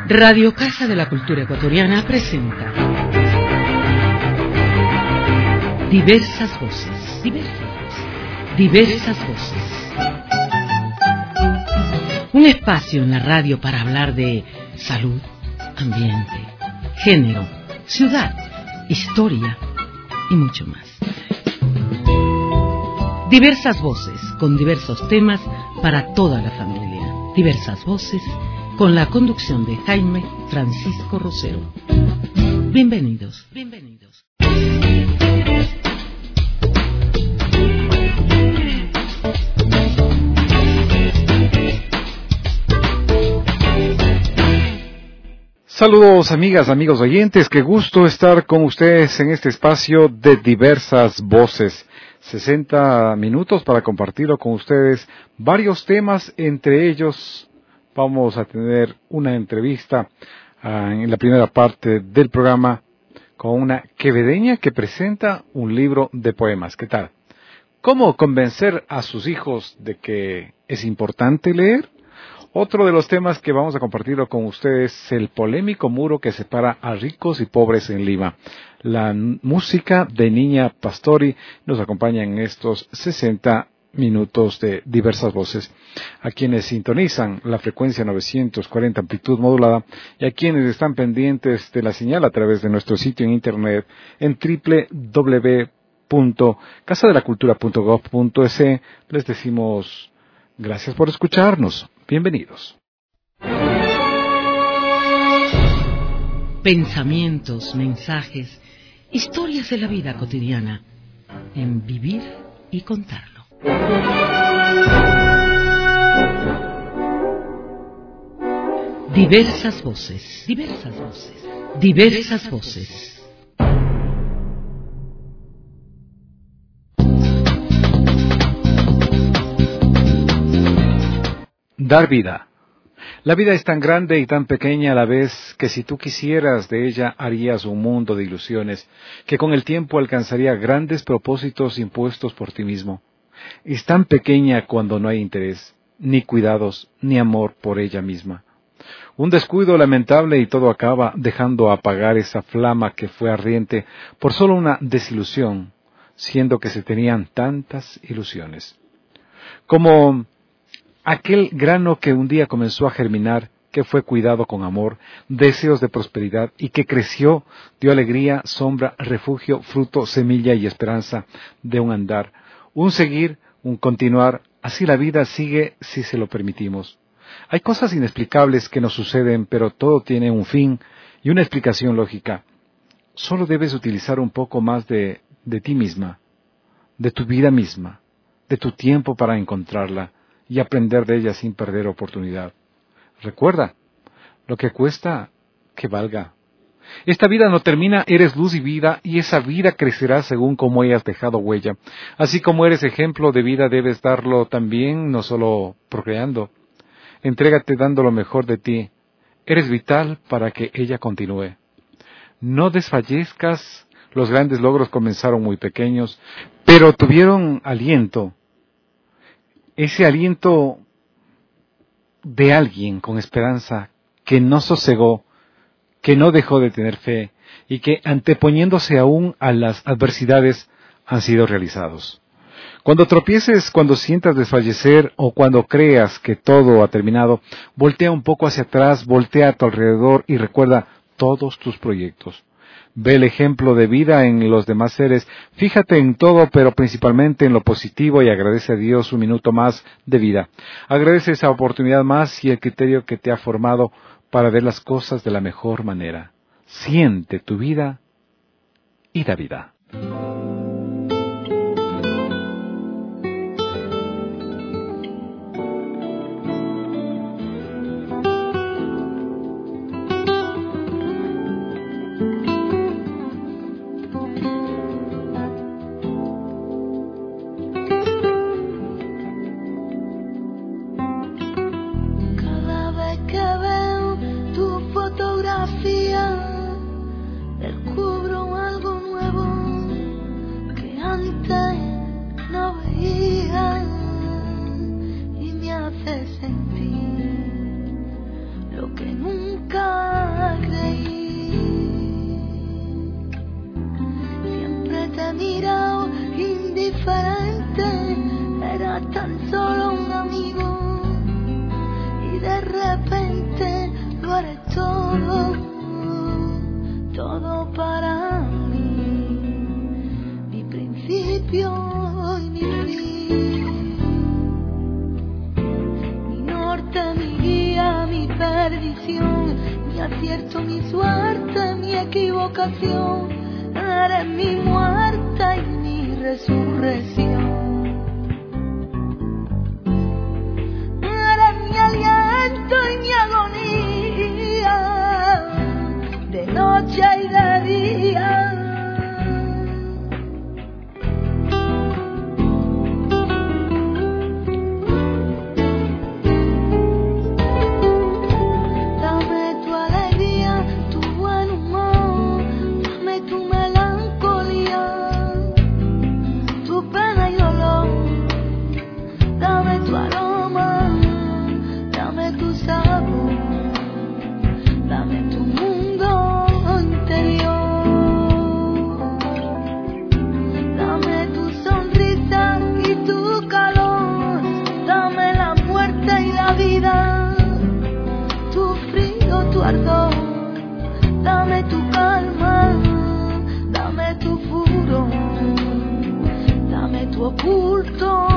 Radio Casa de la Cultura Ecuatoriana presenta Diversas Voces. Diversas Voces. Un espacio en la radio para hablar de salud, ambiente, género, ciudad, historia y mucho más. Diversas voces con diversos temas para toda la familia. Diversas voces con la conducción de Jaime Francisco Rosero. Bienvenidos. Saludos amigas, amigos oyentes, qué gusto estar con ustedes en este espacio de Diversas Voces. 60 minutos para compartirlo con ustedes varios temas, entre ellos vamos a tener una entrevista en la primera parte del programa con una quevedeña que presenta un libro de poemas. ¿Qué tal? ¿Cómo convencer a sus hijos de que es importante leer? Otro de los temas que vamos a compartirlo con ustedes es el polémico muro que separa a ricos y pobres en Lima. La música de Niña Pastori nos acompaña en estos 60 minutos de Diversas Voces. A quienes sintonizan la frecuencia 940 amplitud modulada y a quienes están pendientes de la señal a través de nuestro sitio en internet en www.casadelacultura.gov.es, les decimos gracias por escucharnos. Bienvenidos. Pensamientos, mensajes, historias de la vida cotidiana en Vivir y Contarlo. Diversas voces. Dar vida. La vida es tan grande y tan pequeña a la vez que si tú quisieras de ella harías un mundo de ilusiones que con el tiempo alcanzaría grandes propósitos impuestos por ti mismo. Es tan pequeña cuando no hay interés, ni cuidados, ni amor por ella misma. Un descuido lamentable y todo acaba dejando apagar esa flama que fue ardiente por solo una desilusión, siendo que se tenían tantas ilusiones. Como aquel grano que un día comenzó a germinar, que fue cuidado con amor, deseos de prosperidad y que creció, dio alegría, sombra, refugio, fruto, semilla y esperanza de un andar, un seguir, un continuar, así la vida sigue si se lo permitimos. Hay cosas inexplicables que nos suceden, pero todo tiene un fin y una explicación lógica. Solo debes utilizar un poco más de ti misma, de tu vida misma, de tu tiempo para encontrarla y aprender de ella sin perder oportunidad. Recuerda, lo que cuesta, que valga. Esta vida no termina, eres luz y vida, y esa vida crecerá según cómo hayas dejado huella. Así como eres ejemplo de vida, debes darlo también, no solo procreando. Entrégate dando lo mejor de ti. Eres vital para que ella continúe. No desfallezcas, los grandes logros comenzaron muy pequeños, pero tuvieron aliento. Ese aliento de alguien con esperanza que no sosegó, que no dejó de tener fe y que anteponiéndose aún a las adversidades han sido realizados. Cuando tropieces, cuando sientas desfallecer o cuando creas que todo ha terminado, voltea un poco hacia atrás, voltea a tu alrededor y recuerda todos tus proyectos. Ve el ejemplo de vida en los demás seres, fíjate en todo, pero principalmente en lo positivo y agradece a Dios un minuto más de vida. Agradece esa oportunidad más y el criterio que te ha formado para ver las cosas de la mejor manera. Siente tu vida y da vida. Descubro algo nuevo hace sentir lo que nunca de repente lo haré todo, todo para mí, mi principio y mi fin, mi norte, mi guía, mi perdición, mi acierto, mi suerte, mi equivocación, eres mi muerte y mi resurrección. Eres mi aliento y mi agonía, de noche y de día. Dame tu calma, dame tu furor, dame tu oculto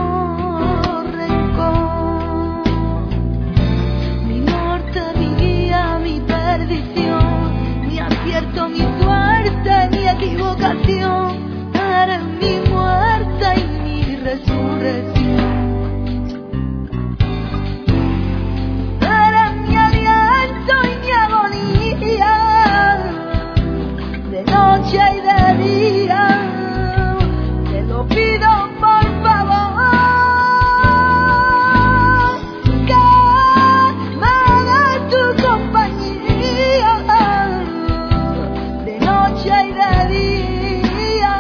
rencor. Mi norte, mi guía, mi perdición, mi acierto, mi suerte, mi equivocación, eres mi muerte y mi resurrección. Noche y de día, te lo pido por favor, que me des tu compañía, de noche y de día,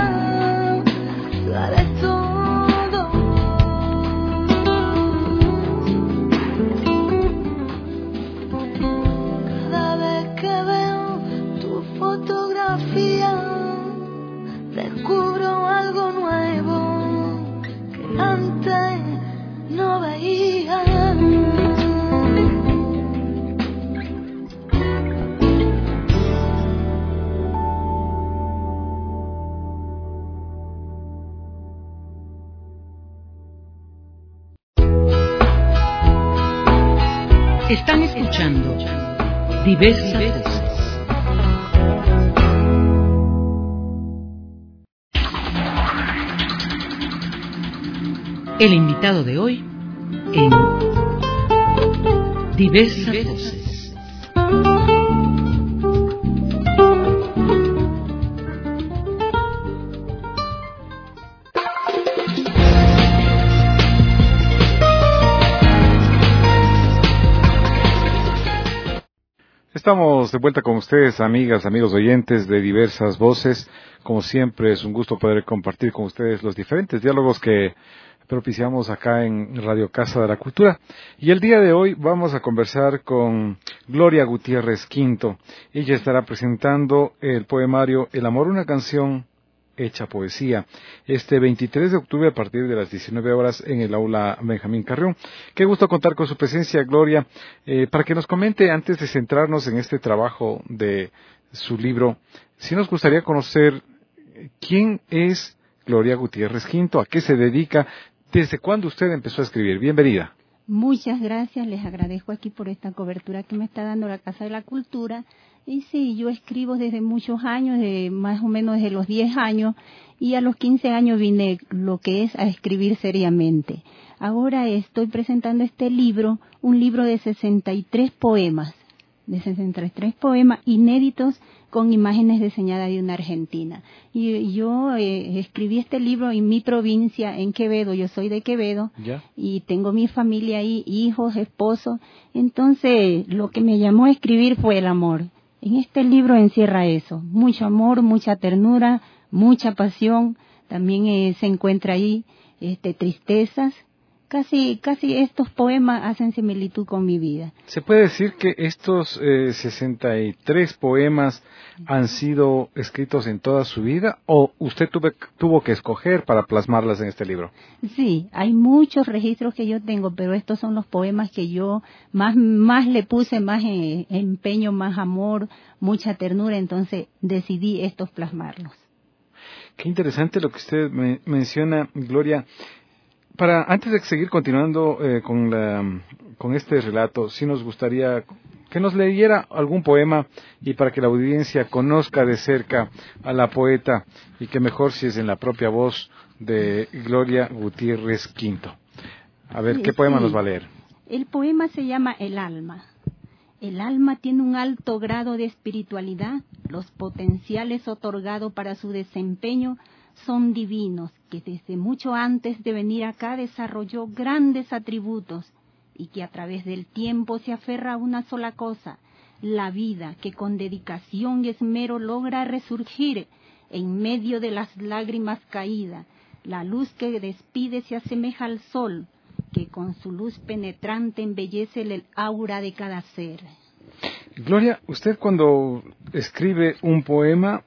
tú eres todo. Cada vez que veo tu fotografía, descubro algo nuevo que antes no veía. Están escuchando Diversas Voces. El invitado de hoy en Diversas Voces. Estamos de vuelta con ustedes, amigas, amigos oyentes de Diversas Voces. Como siempre, es un gusto poder compartir con ustedes los diferentes diálogos que propiciamos acá en Radio Casa de la Cultura. Y el día de hoy vamos a conversar con Gloria Gutiérrez Quinto. Ella estará presentando el poemario El amor, una canción hecha poesía, este 23 de octubre a partir de las 19 horas en el aula Benjamín Carrión. Qué gusto contar con su presencia, Gloria, para que nos comente, antes de centrarnos en este trabajo de su libro, sí nos gustaría conocer quién es Gloria Gutiérrez Quinto, a qué se dedica, desde cuándo usted empezó a escribir. Bienvenida. Muchas gracias, les agradezco aquí por esta cobertura que me está dando la Casa de la Cultura. Y sí, yo escribo desde muchos años, más o menos desde los 10 años, y a los 15 años vine lo que es a escribir seriamente. Ahora estoy presentando este libro, un libro de 63 poemas inéditos con imágenes diseñadas de una argentina. Y yo escribí este libro en mi provincia, en Quevedo. Yo soy de Quevedo. ¿Ya? Y tengo mi familia ahí, hijos, esposo. Entonces, lo que me llamó a escribir fue el amor. En este libro encierra eso, mucho amor, mucha ternura, mucha pasión. También se encuentra ahí tristezas, casi estos poemas hacen similitud con mi vida. ¿Se puede decir que estos 63 poemas han sido escritos en toda su vida o usted tuvo que escoger para plasmarlas en este libro? Sí, hay muchos registros que yo tengo, pero estos son los poemas que yo más le puse, más empeño, más amor, mucha ternura, entonces decidí estos plasmarlos. Qué interesante lo que usted menciona, Gloria. Antes de seguir continuando con este relato, sí nos gustaría que nos leyera algún poema y para que la audiencia conozca de cerca a la poeta y que mejor si es en la propia voz de Gloria Gutiérrez Quinto. A ver, ¿qué poema nos va a leer? El poema se llama El alma. El alma tiene un alto grado de espiritualidad, los potenciales otorgados para su desempeño son divinos, que desde mucho antes de venir acá desarrolló grandes atributos y que a través del tiempo se aferra a una sola cosa, la vida, que con dedicación y esmero logra resurgir en medio de las lágrimas caídas. La luz que despide se asemeja al sol, que con su luz penetrante embellece el aura de cada ser. Gloria, usted cuando escribe un poema,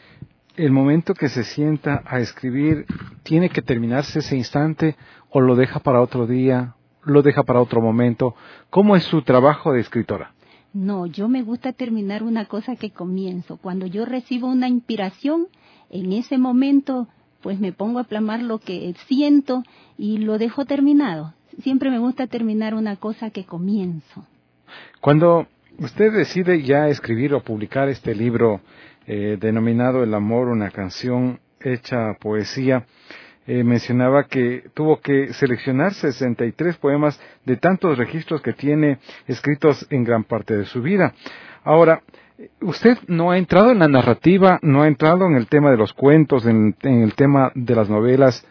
el momento que se sienta a escribir, ¿tiene que terminarse ese instante o lo deja para otro día, lo deja para otro momento? ¿Cómo es su trabajo de escritora? No, yo me gusta terminar una cosa que comienzo. Cuando yo recibo una inspiración, en ese momento pues me pongo a plasmar lo que siento y lo dejo terminado. Siempre me gusta terminar una cosa que comienzo. Cuando usted decide ya escribir o publicar este libro denominado El amor, una canción hecha poesía, mencionaba que tuvo que seleccionar 63 poemas de tantos registros que tiene escritos en gran parte de su vida. Ahora, usted no ha entrado en la narrativa, no ha entrado en el tema de los cuentos, en el tema de las novelas,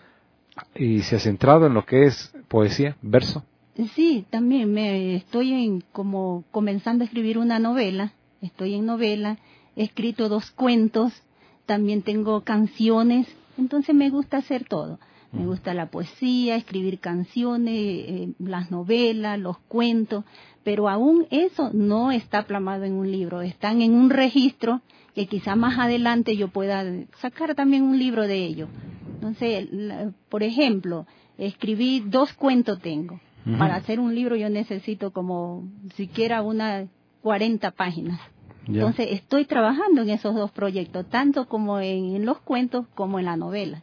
y se ha centrado en lo que es poesía, verso. Sí, también estoy como comenzando a escribir una novela, estoy en novela, he escrito 2 cuentos, también tengo canciones, entonces me gusta hacer todo. Me gusta la poesía, escribir canciones, las novelas, los cuentos, pero aún eso no está plasmado en un libro, están en un registro que quizá más adelante yo pueda sacar también un libro de ello. Entonces, por ejemplo, escribí 2 cuentos tengo. Para hacer un libro yo necesito como siquiera unas 40 páginas. Ya. Entonces estoy trabajando en esos 2 proyectos, tanto como en los cuentos como en la novela.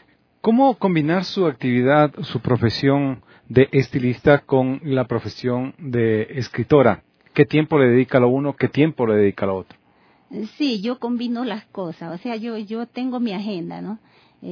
¿Cómo combinar su actividad, su profesión de estilista con la profesión de escritora? ¿Qué tiempo le dedica a lo uno, qué tiempo le dedica a lo otro? Sí, yo combino las cosas, o sea, yo tengo mi agenda, ¿no?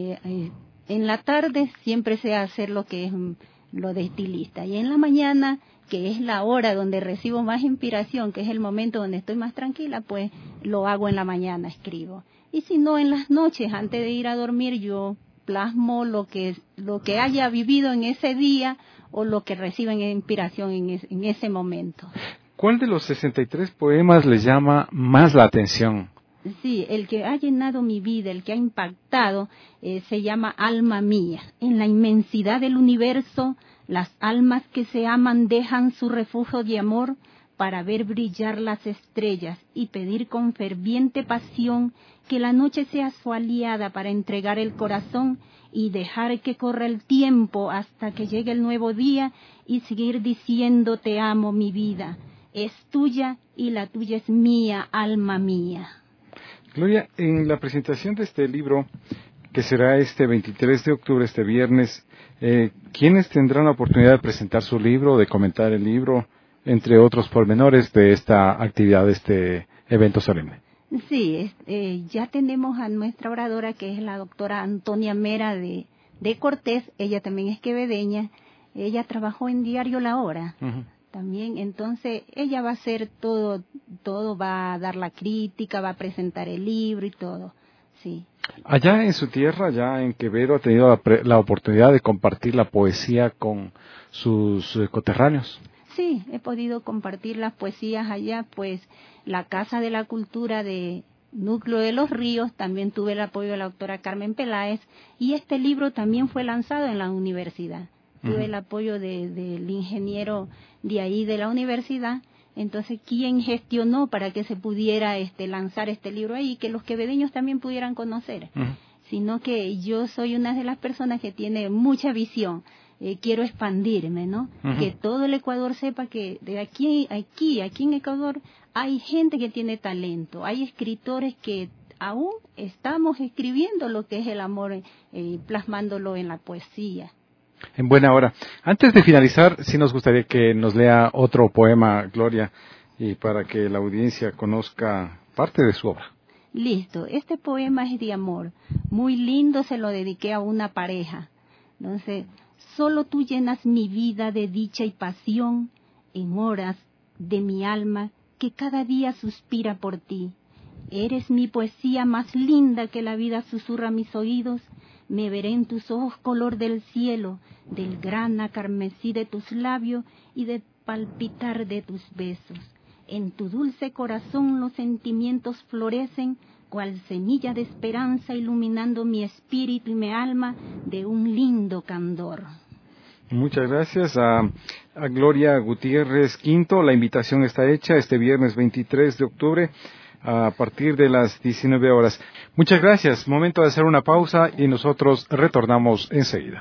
En la tarde siempre sé hacer lo que es lo de estilista, y en la mañana, que es la hora donde recibo más inspiración, que es el momento donde estoy más tranquila, pues lo hago en la mañana, escribo. Y si no, en las noches, antes de ir a dormir, yo plasmo lo que haya vivido en ese día o lo que reciba en inspiración en ese momento. ¿Cuál de los 63 poemas le llama más la atención? Sí, el que ha llenado mi vida, el que ha impactado, se llama Alma Mía. En la inmensidad del universo, las almas que se aman dejan su refugio de amor para ver brillar las estrellas y pedir con ferviente pasión que la noche sea su aliada para entregar el corazón y dejar que corra el tiempo hasta que llegue el nuevo día y seguir diciendo te amo mi vida. Es tuya y la tuya es mía, alma mía. Gloria, en la presentación de este libro, que será este 23 de octubre, este viernes, ¿quiénes tendrán la oportunidad de presentar su libro, de comentar el libro, entre otros pormenores de esta actividad, de este evento solemne? Sí, ya tenemos a nuestra oradora, que es la doctora Antonia Mera de Cortés, ella también es quevedeña, ella trabajó en Diario La Hora. Uh-huh. También, entonces, ella va a hacer todo, va a dar la crítica, va a presentar el libro y todo, sí. Allá en su tierra, allá en Quevedo, ¿ha tenido la oportunidad de compartir la poesía con sus coterráneos? Sí, he podido compartir las poesías allá, pues la Casa de la Cultura de Núcleo de los Ríos, también tuve el apoyo de la doctora Carmen Peláez, y este libro también fue lanzado en la universidad. tuve el apoyo del ingeniero de ahí de la universidad. Entonces, quien gestionó para que se pudiera lanzar este libro ahí, que los quevedeños también pudieran conocer. Sino que yo soy una de las personas que tiene mucha visión. Quiero expandirme, ¿no? Que todo el Ecuador sepa que de aquí en Ecuador hay gente que tiene talento, hay escritores que aún estamos escribiendo lo que es el amor, plasmándolo en la poesía. En buena hora. Antes de finalizar, sí nos gustaría que nos lea otro poema, Gloria, y para que la audiencia conozca parte de su obra. Listo, este poema es de amor, muy lindo, se lo dediqué a una pareja. Entonces, solo tú llenas mi vida de dicha y pasión en horas de mi alma que cada día suspira por ti. Eres mi poesía más linda que la vida susurra a mis oídos. Me veré en tus ojos color del cielo, del grana carmesí de tus labios y del palpitar de tus besos. En tu dulce corazón los sentimientos florecen, cual semilla de esperanza iluminando mi espíritu y mi alma de un lindo candor. Muchas gracias a Gloria Gutiérrez Quinto. La invitación está hecha este viernes 23 de octubre a partir de las 19 horas. Muchas gracias. Momento de hacer una pausa y nosotros retornamos enseguida.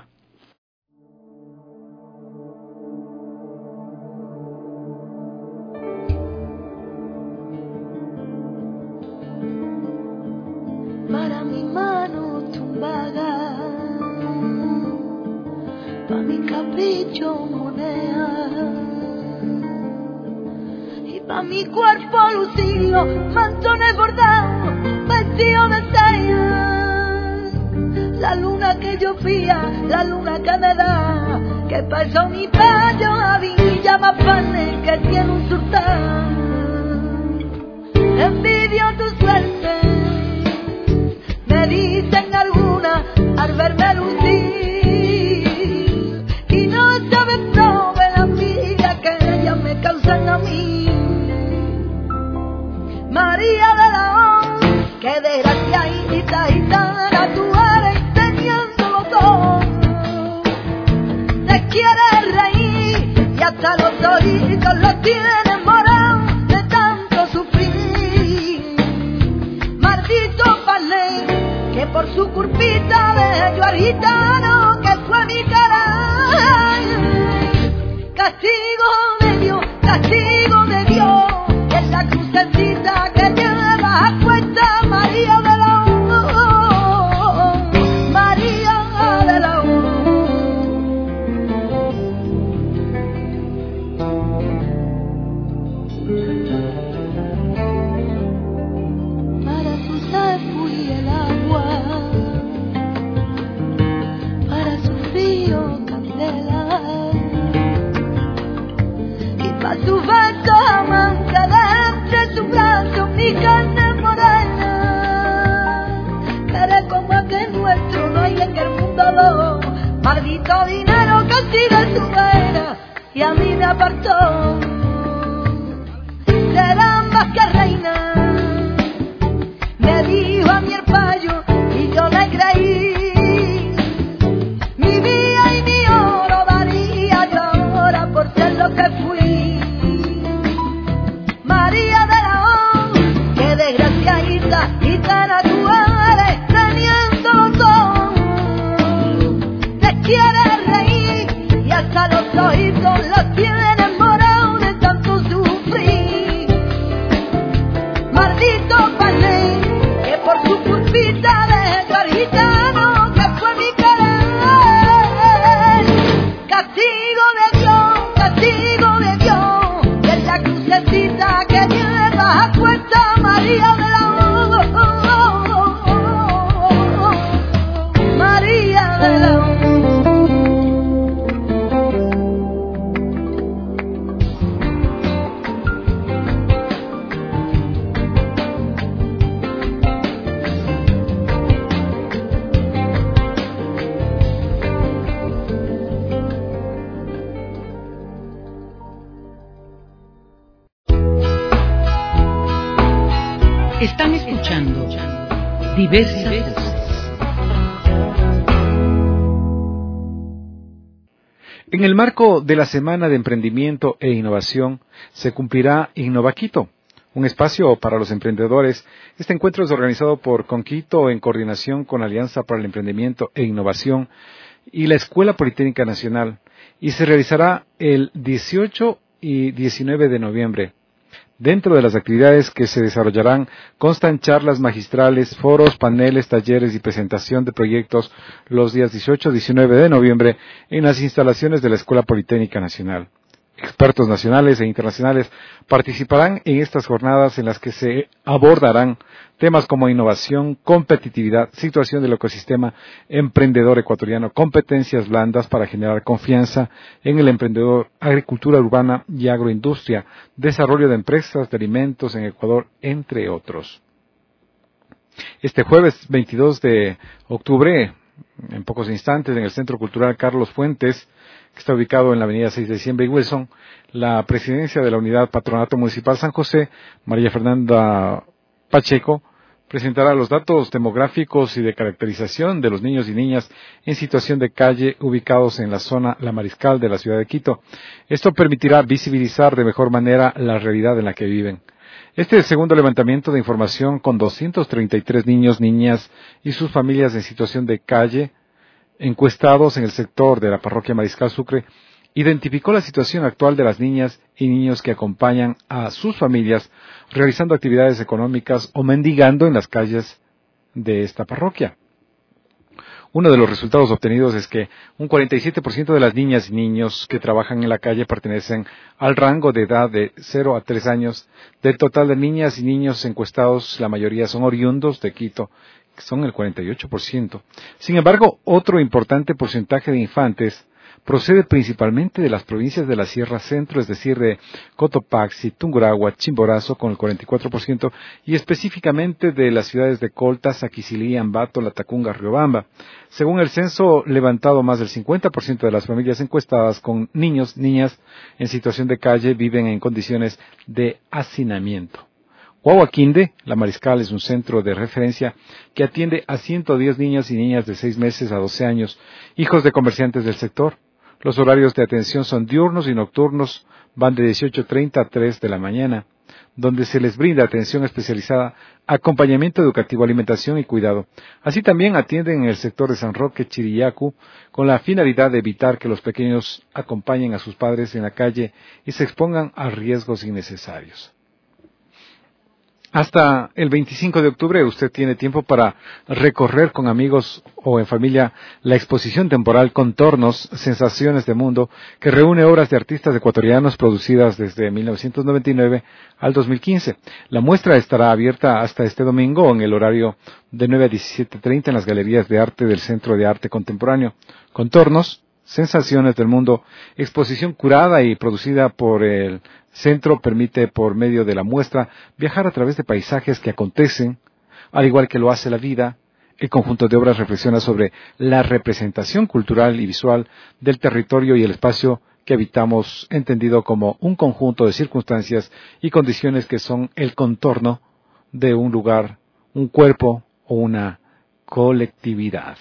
Para mi mano tumbada, para mi capricho moneda, y para mi cuerpo lucido, mantones bordados, vestido de seda, la luna que yo fía, la luna que me da, que pasó mi payo a Villa Mapane, que tiene un sultán, envidio tu suerte. Me dicen alguna al verme lucir y no saben prove la envidia que ellas me causan a mí. María de la O, que desgraciadita gitana tú eres teniéndolo todo. Te quieres reír y hasta los ojitos los tienes morados de tanto sufrir. Maldito palé, que por su curpita de yo al gitano que fue mi cara. Castigo de Dios, es la crucecita que lleva a cuesta María de la O, María de la O. Para su sed fui el agua, para su frío candela, y para su beso amante de entre su brazo mi carne morena. Querer como aquel nuestro no hay en el mundo, no. Maldito dinero que tira en su vena y a mí me apartó. Será más que reina, me dijo a mi herpayo y yo le creí. Mi vida y mi oro daría yo ahora por ser lo que fui. María de la O, que desgraciadita gitana tú eres teniendo todo. Te quieres reír y hasta los ojitos los tienes morados de tanto sufrir. Maldito palé, que por su culpita dejó al gitano que fue mi querer. Castigo de Dios, que es la crucecita que lleva a cuesta María de la O, María de la O. Están escuchando Diversas Voces. En el marco de la Semana de Emprendimiento e Innovación se cumplirá Innovaquito, un espacio para los emprendedores. Este encuentro es organizado por Conquito en coordinación con Alianza para el Emprendimiento e Innovación y la Escuela Politécnica Nacional, y se realizará el 18 y 19 de noviembre. Dentro de las actividades que se desarrollarán constan charlas magistrales, foros, paneles, talleres y presentación de proyectos los días 18 y 19 de noviembre en las instalaciones de la Escuela Politécnica Nacional. Expertos nacionales e internacionales participarán en estas jornadas en las que se abordarán temas como innovación, competitividad, situación del ecosistema emprendedor ecuatoriano, competencias blandas para generar confianza en el emprendedor, agricultura urbana y agroindustria, desarrollo de empresas de alimentos en Ecuador, entre otros. Este jueves 22 de octubre, en pocos instantes, en el Centro Cultural Carlos Fuentes, que está ubicado en la avenida 6 de diciembre y Wilson, la presidencia de la Unidad Patronato Municipal San José, María Fernanda Pacheco, presentará los datos demográficos y de caracterización de los niños y niñas en situación de calle ubicados en la zona La Mariscal de la ciudad de Quito. Esto permitirá visibilizar de mejor manera la realidad en la que viven. Este es el segundo levantamiento de información con 233 niños, niñas y sus familias en situación de calle encuestados en el sector de la parroquia Mariscal Sucre, identificó la situación actual de las niñas y niños que acompañan a sus familias realizando actividades económicas o mendigando en las calles de esta parroquia. Uno de los resultados obtenidos es que un 47% de las niñas y niños que trabajan en la calle pertenecen al rango de edad de 0 a 3 años. Del total de niñas y niños encuestados, la mayoría son oriundos de Quito, que son el 48%. Sin embargo, otro importante porcentaje de infantes procede principalmente de las provincias de la Sierra Centro, es decir, de Cotopaxi, Tungurahua, Chimborazo, con el 44%, y específicamente de las ciudades de Colta, Saquicilí, Ambato, Latacunga, Riobamba. Según el censo levantado, más del 50% de las familias encuestadas con niños, niñas en situación de calle viven en condiciones de hacinamiento. Guaguaquinde, La Mariscal, es un centro de referencia que atiende a 110 niños y niñas de 6 meses a 12 años, hijos de comerciantes del sector. Los horarios de atención son diurnos y nocturnos, van de 18:30 a 3 de la mañana, donde se les brinda atención especializada, acompañamiento educativo, alimentación y cuidado. Así también atienden en el sector de San Roque, Chirillacu, con la finalidad de evitar que los pequeños acompañen a sus padres en la calle y se expongan a riesgos innecesarios. Hasta el 25 de octubre usted tiene tiempo para recorrer con amigos o en familia la exposición temporal Contornos, Sensaciones de Mundo, que reúne obras de artistas ecuatorianos producidas desde 1999 al 2015. La muestra estará abierta hasta este domingo en el horario de 9 a 17:30 en las galerías de arte del Centro de Arte Contemporáneo. Contornos, Sensaciones del Mundo, exposición curada y producida por el Centro, permite por medio de la muestra viajar a través de paisajes que acontecen, al igual que lo hace la vida. El conjunto de obras reflexiona sobre la representación cultural y visual del territorio y el espacio que habitamos, entendido como un conjunto de circunstancias y condiciones que son el contorno de un lugar, un cuerpo o una colectividad.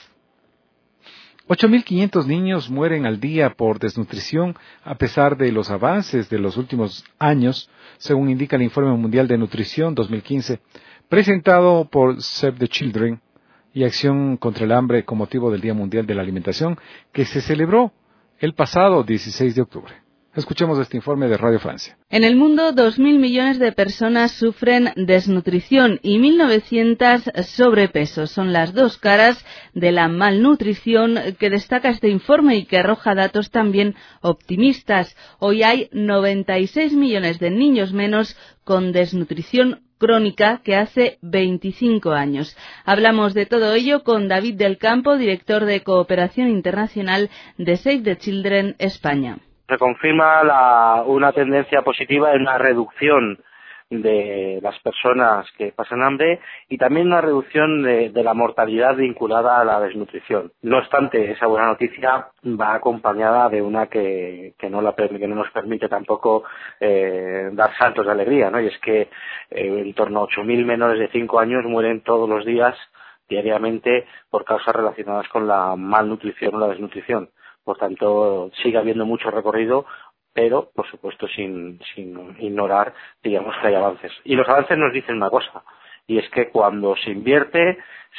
8.500 niños mueren al día por desnutrición a pesar de los avances de los últimos años, según indica el Informe Mundial de Nutrición 2015, presentado por Save the Children y Acción contra el Hambre con motivo del Día Mundial de la Alimentación, que se celebró el pasado 16 de octubre. Escuchemos este informe de Radio Francia. En el mundo, 2.000 millones de personas sufren desnutrición y 1.900 sobrepeso. Son las dos caras de la malnutrición que destaca este informe y que arroja datos también optimistas. Hoy hay 96 millones de niños menos con desnutrición crónica que hace 25 años. Hablamos de todo ello con David del Campo, director de Cooperación Internacional de Save the Children España. Se confirma una tendencia positiva en una reducción de las personas que pasan hambre y también una reducción de la mortalidad vinculada a la desnutrición. No obstante, esa buena noticia va acompañada de una que no nos permite tampoco dar saltos de alegría, ¿no? Y es que en torno a 8.000 menores de 5 años mueren todos los días, diariamente, por causas relacionadas con la malnutrición o la desnutrición. Por tanto, sigue habiendo mucho recorrido, pero, por supuesto, sin ignorar, digamos, que hay avances. Y los avances nos dicen una cosa, y es que cuando se invierte,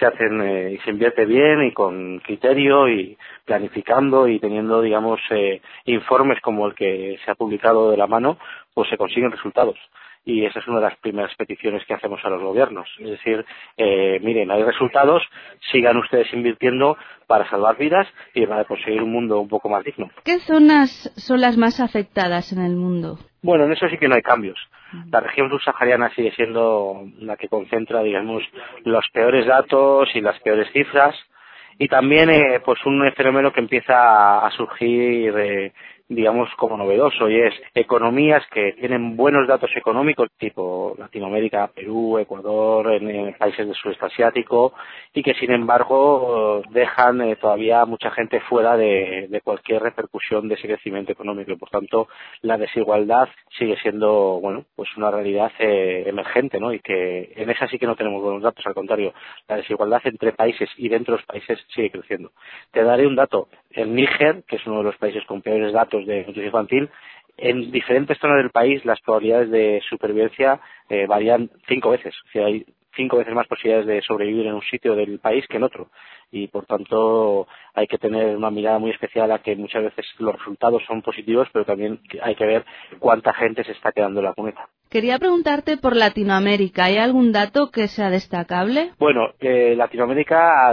se invierte bien y con criterio y planificando y teniendo, digamos, informes como el que se ha publicado de la mano, pues se consiguen resultados. Y esa es una de las primeras peticiones que hacemos a los gobiernos. Es decir, miren, hay resultados, sigan ustedes invirtiendo para salvar vidas y para conseguir un mundo un poco más digno. ¿Qué zonas son las más afectadas en el mundo? Bueno, en eso sí que no hay cambios. La región subsahariana sigue siendo la que concentra, digamos, los peores datos y las peores cifras. Y también, pues un fenómeno que empieza a surgir, digamos, como novedoso, y es economías que tienen buenos datos económicos, tipo Latinoamérica, Perú, Ecuador, en países del sudeste asiático, y que sin embargo dejan todavía mucha gente fuera de cualquier repercusión de ese crecimiento económico, y por tanto la desigualdad sigue siendo, bueno, pues una realidad emergente, ¿no? Y que en esa sí que no tenemos buenos datos, al contrario, la desigualdad entre países y dentro de los países sigue creciendo. Te daré un dato. En Níger, que es uno de los países con peores datos de nutrición infantil, en diferentes zonas del país las probabilidades de supervivencia varían 5 veces. O sea, hay 5 veces más posibilidades de sobrevivir en un sitio del país que en otro. Y por tanto hay que tener una mirada muy especial a que muchas veces los resultados son positivos, pero también hay que ver cuánta gente se está quedando en la cuneta. Quería preguntarte por Latinoamérica. ¿Hay algún dato que sea destacable? Bueno, Latinoamérica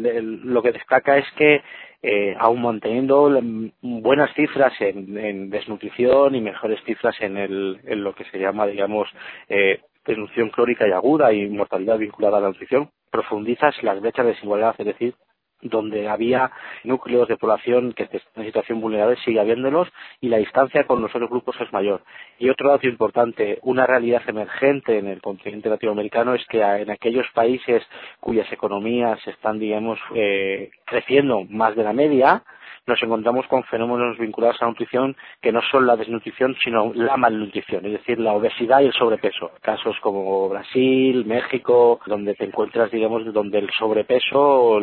lo que destaca es que aún manteniendo buenas cifras en desnutrición y mejores cifras en lo que se llama, digamos, desnutrición crónica y aguda y mortalidad vinculada a la nutrición, profundizas las brechas de desigualdad, es decir, donde había núcleos de población que están en situación vulnerable, sigue habiéndolos, y la distancia con los otros grupos es mayor. Y otro dato importante, una realidad emergente en el continente latinoamericano es que en aquellos países cuyas economías están, digamos, creciendo más de la media, nos encontramos con fenómenos vinculados a la nutrición que no son la desnutrición, sino la malnutrición, es decir, la obesidad y el sobrepeso. Casos como Brasil, México, donde te encuentras, digamos, donde el sobrepeso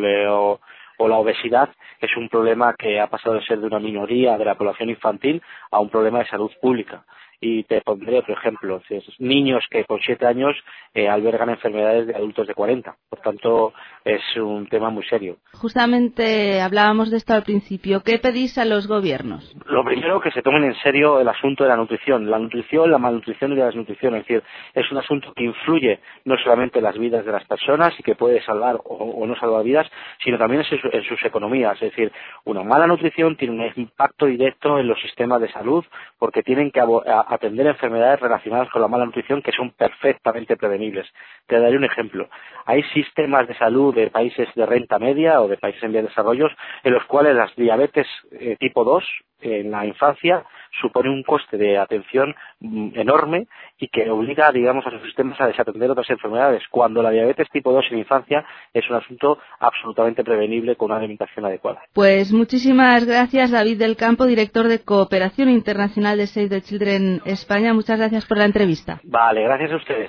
o la obesidad es un problema que ha pasado de ser de una minoría de la población infantil a un problema de salud pública. Y te pondré otro ejemplo, niños que con 7 años albergan enfermedades de adultos de 40. Por tanto, es un tema muy serio. Justamente hablábamos de esto al principio. ¿Qué pedís a los gobiernos? Lo primero, que se tomen en serio el asunto de la nutrición. La nutrición, la malnutrición y la desnutrición. Es decir, es un asunto que influye no solamente en las vidas de las personas y que puede salvar o no salvar vidas, sino también en sus economías. Es decir, una mala nutrición tiene un impacto directo en los sistemas de salud, porque tienen que atender enfermedades relacionadas con la mala nutrición que son perfectamente prevenibles. Te daré un ejemplo. Hay sistemas de salud de países de renta media o de países en vías de desarrollo en los cuales las diabetes tipo 2 en la infancia supone un coste de atención enorme y que obliga, digamos, a sus sistemas a desatender otras enfermedades, cuando la diabetes tipo 2 en la infancia es un asunto absolutamente prevenible con una alimentación adecuada. Pues muchísimas gracias, David del Campo, director de Cooperación Internacional de Save the Children España. Muchas gracias por la entrevista. Vale, gracias a ustedes.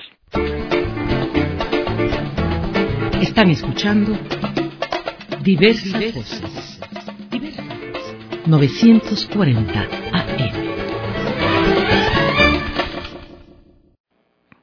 Están escuchando Diversas Voces. 940 AM.